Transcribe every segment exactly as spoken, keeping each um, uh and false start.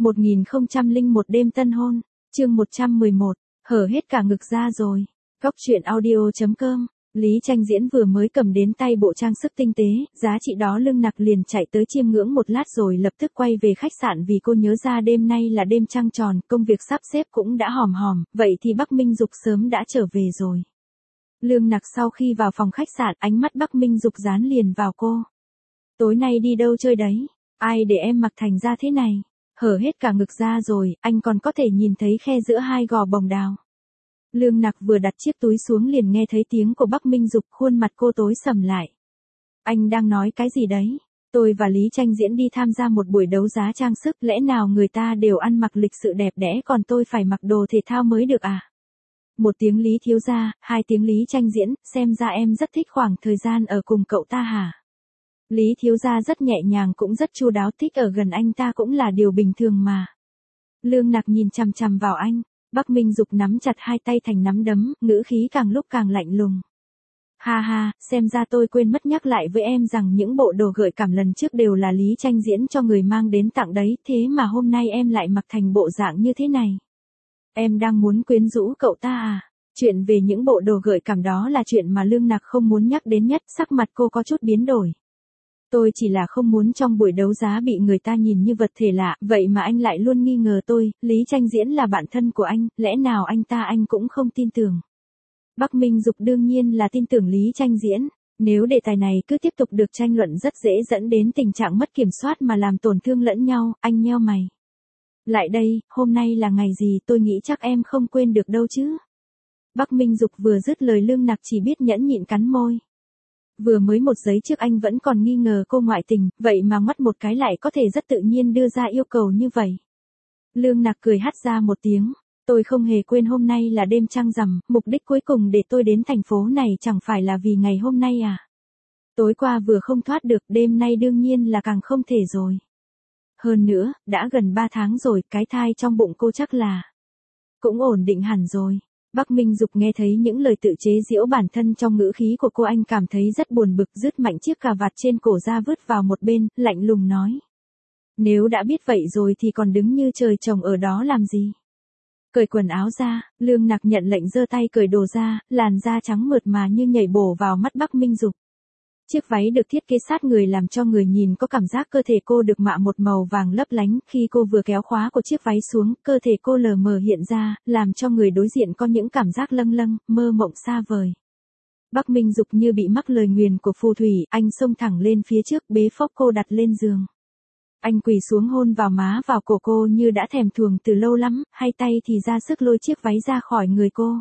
một nghìn không trăm lẻ một đêm tân hôn, chương một trăm mười một, hở hết cả ngực ra rồi. Góc truyện audio chấm com. Lý Tranh Diễn vừa mới cầm đến tay bộ trang sức tinh tế, giá trị đó Lương Nặc liền chạy tới chiêm ngưỡng một lát rồi lập tức quay về khách sạn vì cô nhớ ra đêm nay là đêm trăng tròn, công việc sắp xếp cũng đã hòm hòm, vậy thì Bắc Minh Dục sớm đã trở về rồi. Lương Nặc sau khi vào phòng khách sạn, ánh mắt Bắc Minh Dục dán liền vào cô. Tối nay đi đâu chơi đấy? Ai để em mặc thành ra thế này? Hở hết cả ngực ra rồi, anh còn có thể nhìn thấy khe giữa hai gò bồng đào. Lương Nặc vừa đặt chiếc túi xuống liền nghe thấy tiếng của Bắc Minh Dục, khuôn mặt cô tối sầm lại. Anh đang nói cái gì đấy? Tôi và Lý Tranh Diễn đi tham gia một buổi đấu giá trang sức, lẽ nào người ta đều ăn mặc lịch sự đẹp đẽ còn tôi phải mặc đồ thể thao mới được à? Một tiếng Lý thiếu gia, hai tiếng Lý Tranh Diễn, xem ra em rất thích khoảng thời gian ở cùng cậu ta hả? Lý thiếu gia rất nhẹ nhàng cũng rất chu đáo, thích ở gần anh ta cũng là điều bình thường mà. Lương Nặc nhìn chằm chằm vào anh. Bắc Minh Dục nắm chặt hai tay thành nắm đấm, ngữ khí càng lúc càng lạnh lùng. Ha ha, xem ra tôi quên mất nhắc lại với em rằng những bộ đồ gợi cảm lần trước đều là Lý Tranh Diễn cho người mang đến tặng đấy, thế mà hôm nay em lại mặc thành bộ dạng như thế này. Em đang muốn quyến rũ cậu ta à? Chuyện về những bộ đồ gợi cảm đó là chuyện mà Lương Nặc không muốn nhắc đến nhất, sắc mặt cô có chút biến đổi. Tôi chỉ là không muốn trong buổi đấu giá bị người ta nhìn như vật thể lạ, vậy mà anh lại luôn nghi ngờ tôi, Lý Tranh Diễn là bạn thân của anh, lẽ nào anh ta anh cũng không tin tưởng. Bắc Minh Dục đương nhiên là tin tưởng Lý Tranh Diễn, nếu đề tài này cứ tiếp tục được tranh luận rất dễ dẫn đến tình trạng mất kiểm soát mà làm tổn thương lẫn nhau, anh nheo mày. Lại đây, hôm nay là ngày gì tôi nghĩ chắc em không quên được đâu chứ. Bắc Minh Dục vừa dứt lời Lương Nặc chỉ biết nhẫn nhịn cắn môi. Vừa mới một giây trước anh vẫn còn nghi ngờ cô ngoại tình, vậy mà mắt một cái lại có thể rất tự nhiên đưa ra yêu cầu như vậy. Lương Nặc cười hắt ra một tiếng, tôi không hề quên hôm nay là đêm trăng rằm, mục đích cuối cùng để tôi đến thành phố này chẳng phải là vì ngày hôm nay à. Tối qua vừa không thoát được, đêm nay đương nhiên là càng không thể rồi. Hơn nữa, đã gần ba tháng rồi, cái thai trong bụng cô chắc là cũng ổn định hẳn rồi. Bắc Minh Dục nghe thấy những lời tự chế giễu bản thân trong ngữ khí của cô, anh cảm thấy rất buồn bực, rứt mạnh chiếc cà vạt trên cổ ra vứt vào một bên, lạnh lùng nói. Nếu đã biết vậy rồi thì còn đứng như trời trồng ở đó làm gì? Cởi quần áo ra, Lương Nặc nhận lệnh giơ tay cởi đồ ra, làn da trắng mượt mà như nhảy bổ vào mắt Bắc Minh Dục. Chiếc váy được thiết kế sát người làm cho người nhìn có cảm giác cơ thể cô được mạ một màu vàng lấp lánh, khi cô vừa kéo khóa của chiếc váy xuống, cơ thể cô lờ mờ hiện ra, làm cho người đối diện có những cảm giác lâng lâng, mơ mộng xa vời. Bắc Minh Dục như bị mắc lời nguyền của phù thủy, anh xông thẳng lên phía trước bế phốc cô đặt lên giường. Anh quỳ xuống hôn vào má vào cổ cô như đã thèm thuồng từ lâu lắm, hai tay thì ra sức lôi chiếc váy ra khỏi người cô.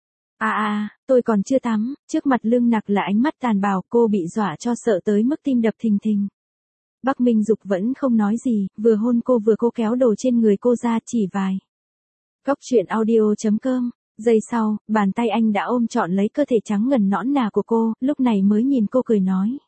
À à, tôi còn chưa tắm, trước mặt Lương Nặc là ánh mắt tàn bạo, cô bị dọa cho sợ tới mức tim đập thình thình. Bắc Minh Dục vẫn không nói gì, vừa hôn cô vừa cô kéo đồ trên người cô ra chỉ vài. Góc truyện audio chấm com, giây sau, bàn tay anh đã ôm trọn lấy cơ thể trắng ngần nõn nà của cô, lúc này mới nhìn cô cười nói.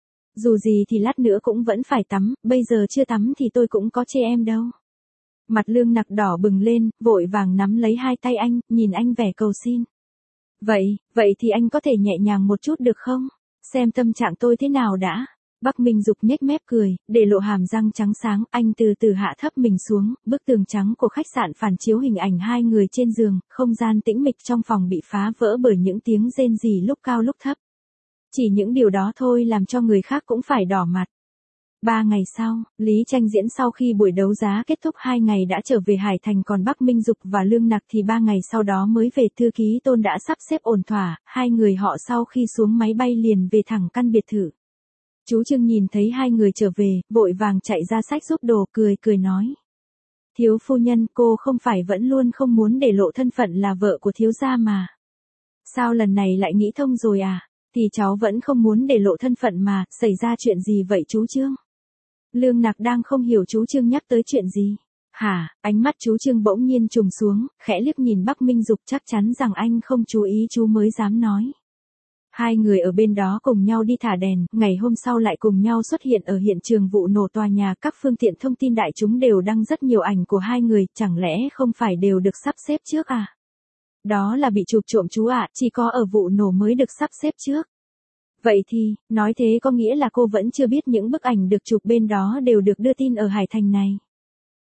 Dù gì thì lát nữa cũng vẫn phải tắm, bây giờ chưa tắm thì tôi cũng có chê em đâu. Mặt Lương Nặc đỏ bừng lên, vội vàng nắm lấy hai tay anh, nhìn anh vẻ cầu xin. Vậy, vậy thì anh có thể nhẹ nhàng một chút được không? Xem tâm trạng tôi thế nào đã. Bắc Minh Dục nhếch mép cười, để lộ hàm răng trắng sáng, anh từ từ hạ thấp mình xuống, bức tường trắng của khách sạn phản chiếu hình ảnh hai người trên giường, không gian tĩnh mịch trong phòng bị phá vỡ bởi những tiếng rên rỉ lúc cao lúc thấp. Chỉ những điều đó thôi làm cho người khác cũng phải đỏ mặt. Ba ngày sau, Lý Tranh Diễn sau khi buổi đấu giá kết thúc hai ngày đã trở về Hải Thành, còn Bắc Minh Dục và Lương Nặc thì ba ngày sau đó mới về. Thư ký Tôn đã sắp xếp ổn thỏa, hai người họ sau khi xuống máy bay liền về thẳng căn biệt thự. Chú Trương nhìn thấy hai người trở về, vội vàng chạy ra xách giúp đồ, cười cười nói. Thiếu phu nhân, cô không phải vẫn luôn không muốn để lộ thân phận là vợ của thiếu gia mà. Sao lần này lại nghĩ thông rồi à? Thì cháu vẫn không muốn để lộ thân phận mà, xảy ra chuyện gì vậy chú Trương? Lương Nặc đang không hiểu chú Trương nhắc tới chuyện gì. Hả, ánh mắt chú Trương bỗng nhiên trùng xuống, khẽ liếc nhìn Bắc Minh Dục, chắc chắn rằng anh không chú ý chú mới dám nói. Hai người ở bên đó cùng nhau đi thả đèn, ngày hôm sau lại cùng nhau xuất hiện ở hiện trường vụ nổ tòa nhà, các phương tiện thông tin đại chúng đều đăng rất nhiều ảnh của hai người, chẳng lẽ không phải đều được sắp xếp trước à? Đó là bị chụp trộm chú ạ, à, chỉ có ở vụ nổ mới được sắp xếp trước. Vậy thì, nói thế có nghĩa là cô vẫn chưa biết những bức ảnh được chụp bên đó đều được đưa tin ở Hải Thành này.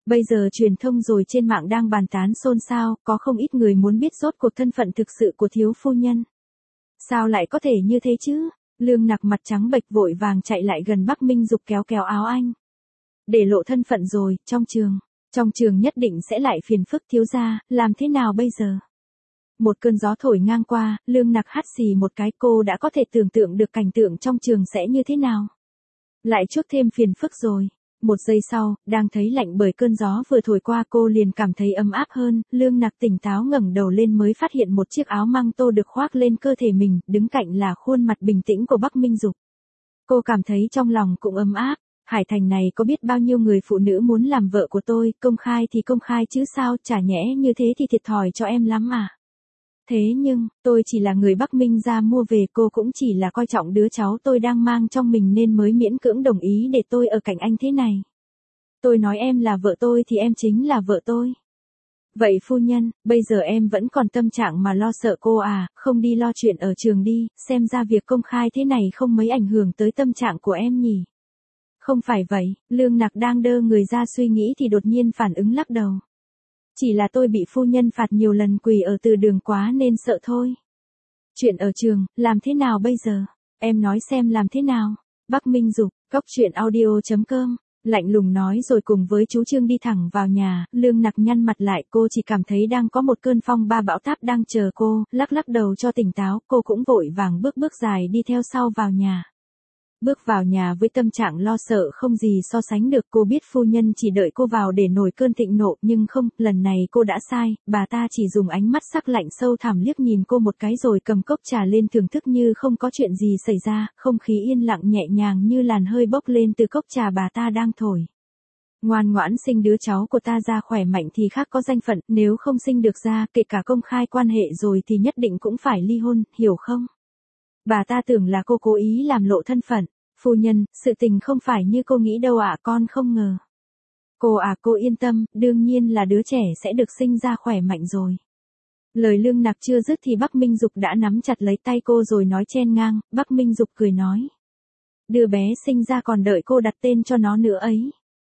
Bây giờ truyền thông rồi trên mạng đang bàn tán xôn xao, có không ít người muốn biết rốt cuộc thân phận thực sự của thiếu phu nhân. Sao lại có thể như thế chứ? Lương Nặc mặt trắng bệch vội vàng chạy lại gần Bắc Minh Dục kéo kéo áo anh. Để lộ thân phận rồi, trong trường. Trong trường nhất định sẽ lại phiền phức thiếu gia, làm thế nào bây giờ? Một cơn gió thổi ngang qua, Lương Nặc hắt xì một cái, cô đã có thể tưởng tượng được cảnh tượng trong trường sẽ như thế nào. Lại chuốc thêm phiền phức rồi. Một giây sau, đang thấy lạnh bởi cơn gió vừa thổi qua cô liền cảm thấy ấm áp hơn, Lương Nặc tỉnh táo ngẩng đầu lên mới phát hiện một chiếc áo măng tô được khoác lên cơ thể mình, đứng cạnh là khuôn mặt bình tĩnh của Bắc Minh Dục. Cô cảm thấy trong lòng cũng ấm áp, Hải Thành này có biết bao nhiêu người phụ nữ muốn làm vợ của tôi, công khai thì công khai chứ sao, chả nhẽ như thế thì thiệt thòi cho em lắm à. Thế nhưng, tôi chỉ là người Bắc Minh ra mua về, cô cũng chỉ là coi trọng đứa cháu tôi đang mang trong mình nên mới miễn cưỡng đồng ý để tôi ở cạnh anh thế này. Tôi nói em là vợ tôi thì em chính là vợ tôi. Vậy phu nhân, bây giờ em vẫn còn tâm trạng mà lo sợ cô à, không đi lo chuyện ở trường đi, xem ra việc công khai thế này không mấy ảnh hưởng tới tâm trạng của em nhỉ. Không phải vậy, Lương Nặc đang đơ người ra suy nghĩ thì đột nhiên phản ứng lắc đầu. Chỉ là tôi bị phu nhân phạt nhiều lần quỳ ở từ đường quá nên sợ thôi. Chuyện ở trường, làm thế nào bây giờ? Em nói xem làm thế nào? Bắc Minh Dục, góc truyện audio chấm com, lạnh lùng nói rồi cùng với chú Trương đi thẳng vào nhà, Lương Nặc nhăn mặt lại, cô chỉ cảm thấy đang có một cơn phong ba bão táp đang chờ cô, lắc lắc đầu cho tỉnh táo, cô cũng vội vàng bước bước dài đi theo sau vào nhà. Bước vào nhà với tâm trạng lo sợ không gì so sánh được, cô biết phu nhân chỉ đợi cô vào để nổi cơn thịnh nộ, nhưng không, lần này cô đã sai, bà ta chỉ dùng ánh mắt sắc lạnh sâu thẳm liếc nhìn cô một cái rồi cầm cốc trà lên thưởng thức như không có chuyện gì xảy ra, không khí yên lặng nhẹ nhàng như làn hơi bốc lên từ cốc trà bà ta đang thổi. Ngoan ngoãn sinh đứa cháu của ta ra khỏe mạnh thì khác có danh phận, nếu không sinh được ra, kể cả công khai quan hệ rồi thì nhất định cũng phải ly hôn, hiểu không? Bà ta tưởng là cô cố ý làm lộ thân phận. Phu nhân, sự tình không phải như cô nghĩ đâu ạ, con không ngờ. Cô à, cô yên tâm, đương nhiên là đứa trẻ sẽ được sinh ra khỏe mạnh rồi. Lời Lương Nặc chưa dứt thì Bắc Minh Dục đã nắm chặt lấy tay cô rồi nói chen ngang, Bắc Minh Dục cười nói. Đứa bé sinh ra còn đợi cô đặt tên cho nó nữa ấy.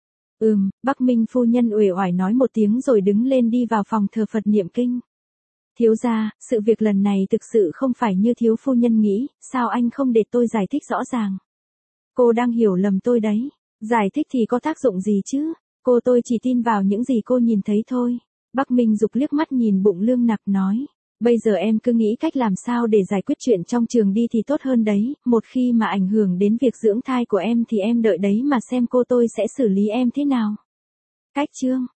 Ừm, Bắc Minh phu nhân uể oải nói một tiếng rồi đứng lên đi vào phòng thờ Phật niệm kinh. Thiếu gia, sự việc lần này thực sự không phải như thiếu phu nhân nghĩ, sao anh không để tôi giải thích rõ ràng? Cô đang hiểu lầm tôi đấy. Giải thích thì có tác dụng gì chứ? Cô tôi chỉ tin vào những gì cô nhìn thấy thôi. Bắc Minh Dục liếc mắt nhìn bụng Lương Nặc nói. Bây giờ em cứ nghĩ cách làm sao để giải quyết chuyện trong trường đi thì tốt hơn đấy. Một khi mà ảnh hưởng đến việc dưỡng thai của em thì em đợi đấy mà xem cô tôi sẽ xử lý em thế nào. Cách chương.